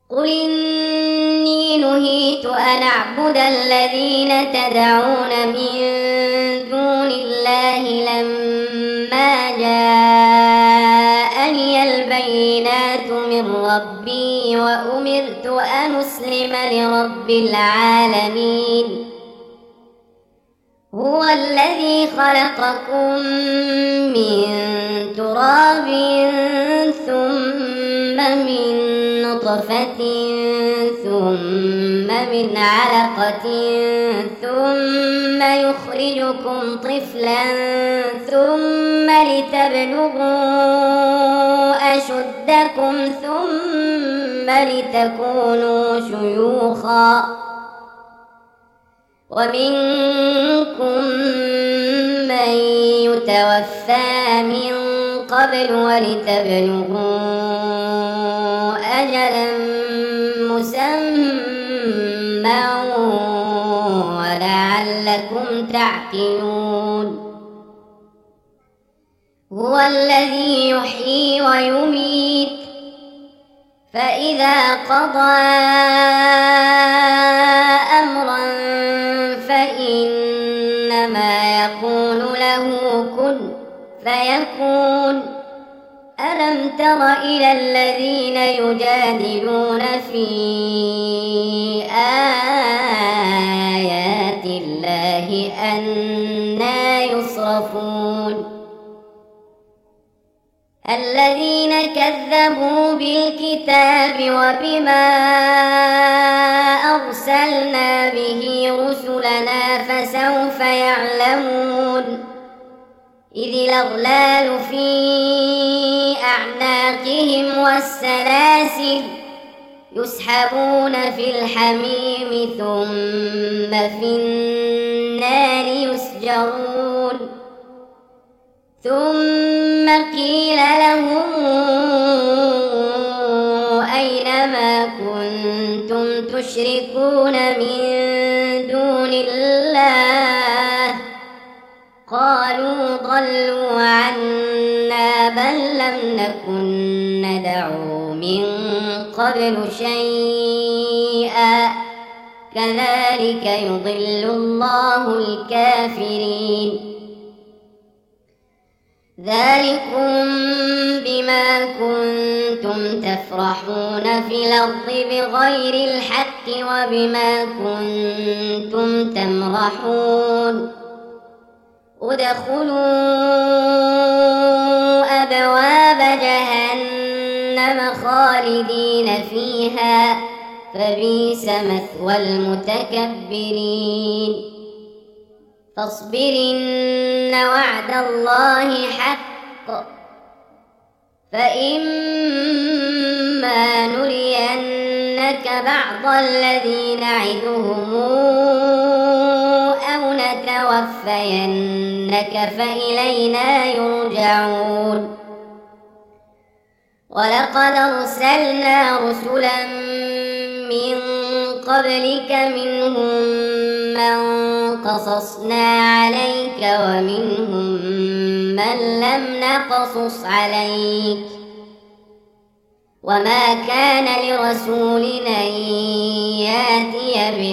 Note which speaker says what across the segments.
Speaker 1: قل إني نهيت أن أعبد الذين تدعون من دون الله لما جاءني البينات من ربي وأمرت أن أسلم لرب العالمين. هو الذي خلقكم من تراب ثم من نطفة ثم من علقة ثم يخرجكم طفلا ثم لتبلغوا أشدكم ثم لتكونوا شيوخا ومنكم من يتوفى من قبل ولتبلغوا أجلا مسمى ولعلكم تعقلون. هو الذي يحيي ويميت فإذا قضى أمرا فإنما يقول له كن فيكون. ألم تر إلى الذين يجادلون في آيات الله أنى يصرفون. الذين كذبوا بالكتاب وبما أرسلنا به رسلنا فسوف يعلمون. إذ الأغلال في أعناقهم والسلاسل يسحبون في الحميم ثم في النار يسجرون. ثم قيل لهم أين ما كنتم تشركون من دون الله قالوا ضلوا عنا بل لم نكن ندعو من قبل شيئا كذلك يضل الله الكافرين. ذلكم بما كنتم تفرحون في الأرض بغير الحق وبما كنتم تمرحون. ادخلوا أبواب جهنم خالدين فيها فبئس مثوى المتكبرين. فاصبر إن وعد الله حق فإما نرينك بعض الذي نعدهم أو نتوفينك فإلينا يرجعون. ولقد أرسلنا رسلا من قبلك منهم من قصصنا عليك ومنهم من لم نقصص عليك وما كان لرسول أن يأتي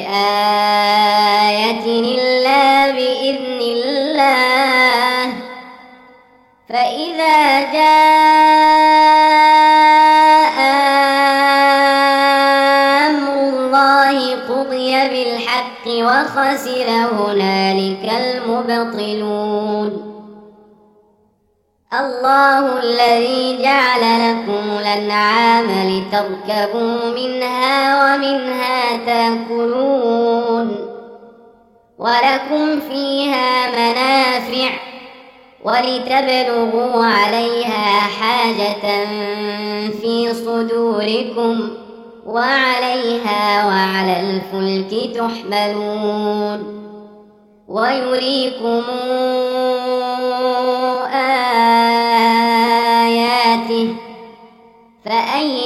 Speaker 1: بآية إلا بإذن الله. فإذا جاء أمر الله قضي بالحق وخسر هنالك المبطلون. الله الذي جعل لكم الأنعام لتركبوا منها ومنها تأكلون ولكم فيها منافع ولتبلغوا عليها حاجة في صدوركم وعليها وعلى الفلك تحملون. ويريكم آياته فأي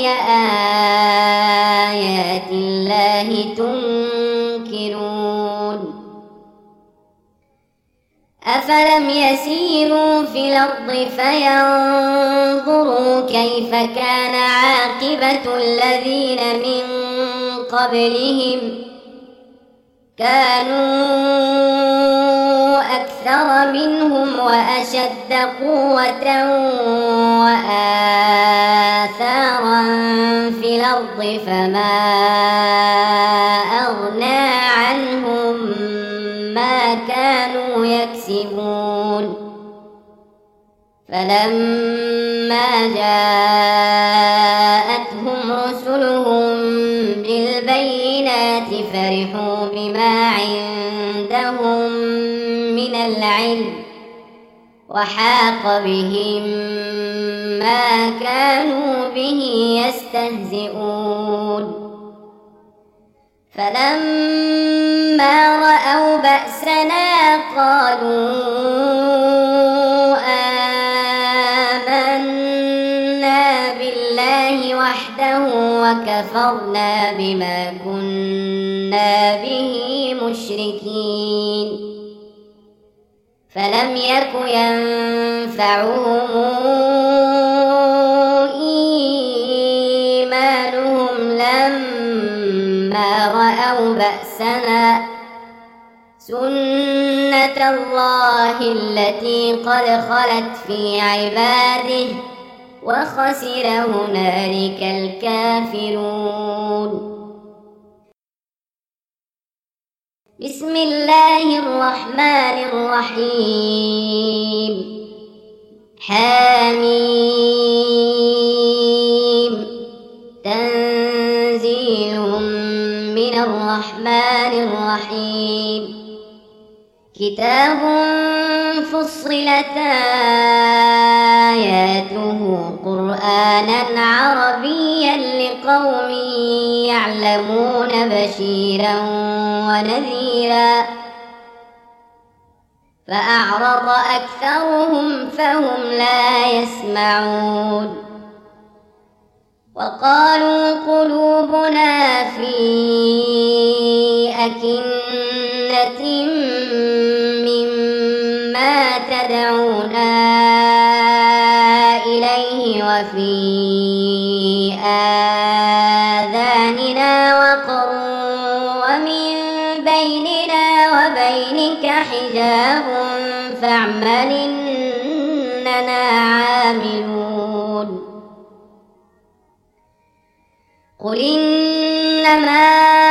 Speaker 1: آيات الله تنكرون. أفلم أفلم يسيروا في الأرض فينظروا كيف كان عاقبة الذين من قبلهم كانوا أكثر منهم وأشد قوة وآثارا في الأرض فما أغنى عنهم ما كانوا يكسبون فلما جاءتهم رسلهم بالبينات فرحوا بما عندهم من العلم وحاق بهم ما كانوا به يستهزئون فلما رأوا بأسنا قالوا آمنا بالله وحده وكفرنا بما كنا به مشركين فلم يك ينفعهم إيمانهم لما رأوا بأسنا سنة الله التي قد خلت في عباده وخسر هنالك الكافرون. بسم الله الرحمن الرحيم. حميم تنزيل من الرحمن الرحيم. كتاب فصلت آياته قرآنا عربيا لقوم يعلمون بشيرا ونذيرا فأعرض أكثرهم فهم لا يسمعون وقالوا قلوبنا في أكنة مما تدعونا إليه وفي آذاننا وقر ومن بيننا وبينك حجاب فاعمل إننا عاملون. قل إنما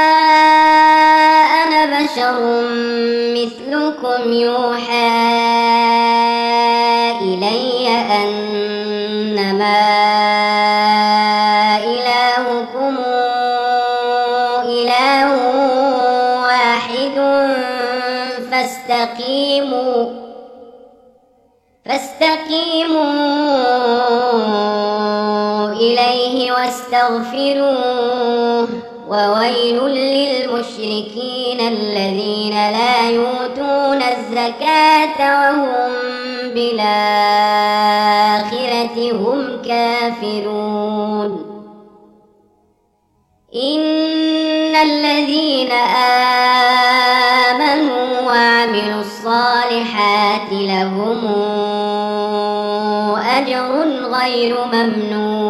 Speaker 1: أنا بشر مثلكم يوحى إلي أنما إلهكم إله واحد فاستقيموا إليه واستغفروه وويل للمشركين الذين لا يؤتون الزكاة وهم بالآخرة هم كافرون. إن الذين آمنوا وعملوا الصالحات لهم أجر غير ممنون